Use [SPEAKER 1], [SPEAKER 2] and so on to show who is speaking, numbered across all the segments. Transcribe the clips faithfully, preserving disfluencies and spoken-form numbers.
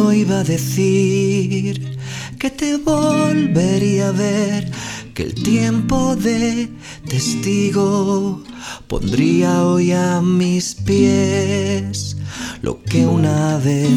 [SPEAKER 1] no iba a decir que te volvería a ver, que el tiempo de testigo pondría hoy a mis pies lo que una vez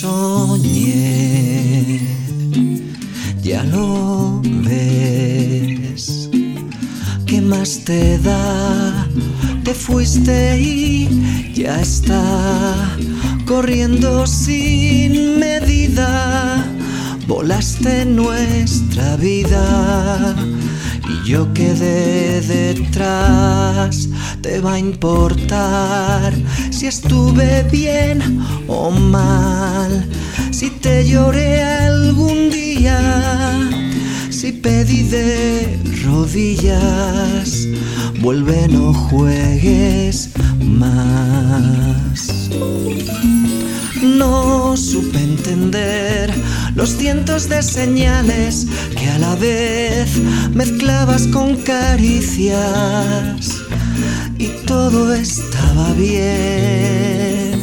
[SPEAKER 1] soñé. Ya lo ves, ¿qué más te da? Te fuiste y ya está corriendo sin medida. Volaste nuestra vida y yo quedé detrás. ¿Te va a importar si estuve bien o mal? Si te lloré algún día, si pedí de rodillas, vuelve, no juegues más. No supe entender los cientos de señales que a la vez mezclabas con caricias, y todo estaba bien.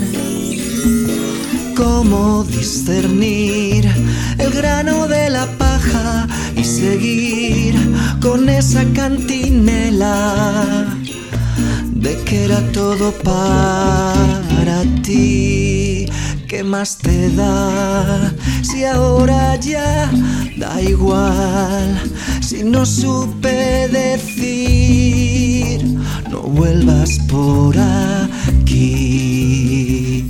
[SPEAKER 1] ¿Cómo discernir el grano de la paja y seguir con esa cantinela de que era todo para ti? ¿Qué más te da si ahora ya da igual? Si no supe decir, no vuelvas por aquí.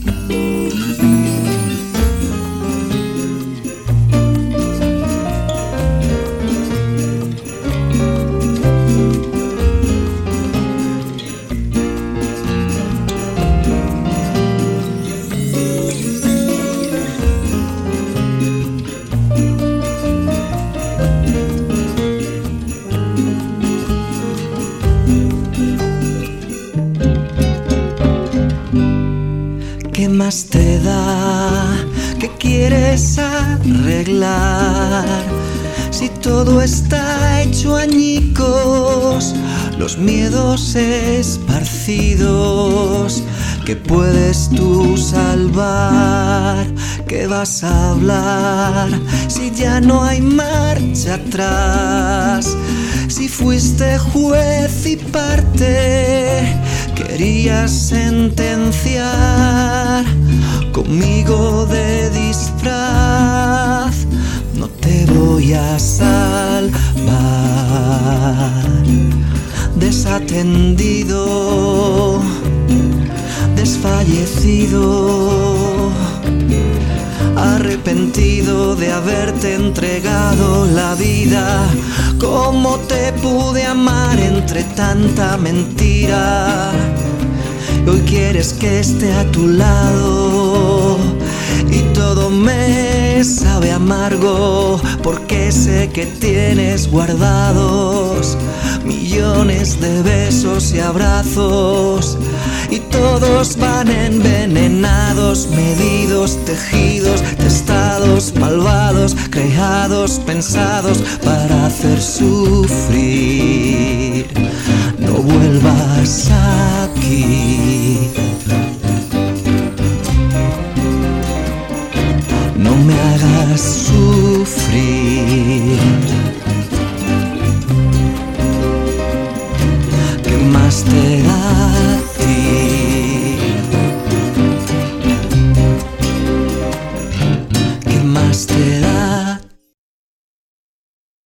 [SPEAKER 1] ¿Qué más te da? ¿Qué quieres arreglar? Si todo está hecho añicos, los miedos esparcidos, ¿qué puedes tú salvar? ¿Qué vas a hablar si ya no hay marcha atrás? Si fuiste juez y parte, querías sentenciar conmigo de disfraz. No te voy a salvar. Desatendido, desfallecido, arrepentido de haberte entregado la vida. ¿Cómo te pude amar entre tanta mentira? Hoy quieres que esté a tu lado y todo me sabe amargo, porque sé que tienes guardados millones de besos y abrazos, y todos van envenenados, medidos, tejidos, testados, malvados, creados, pensados para hacer sufrir. No vuelvas aquí. No me hagas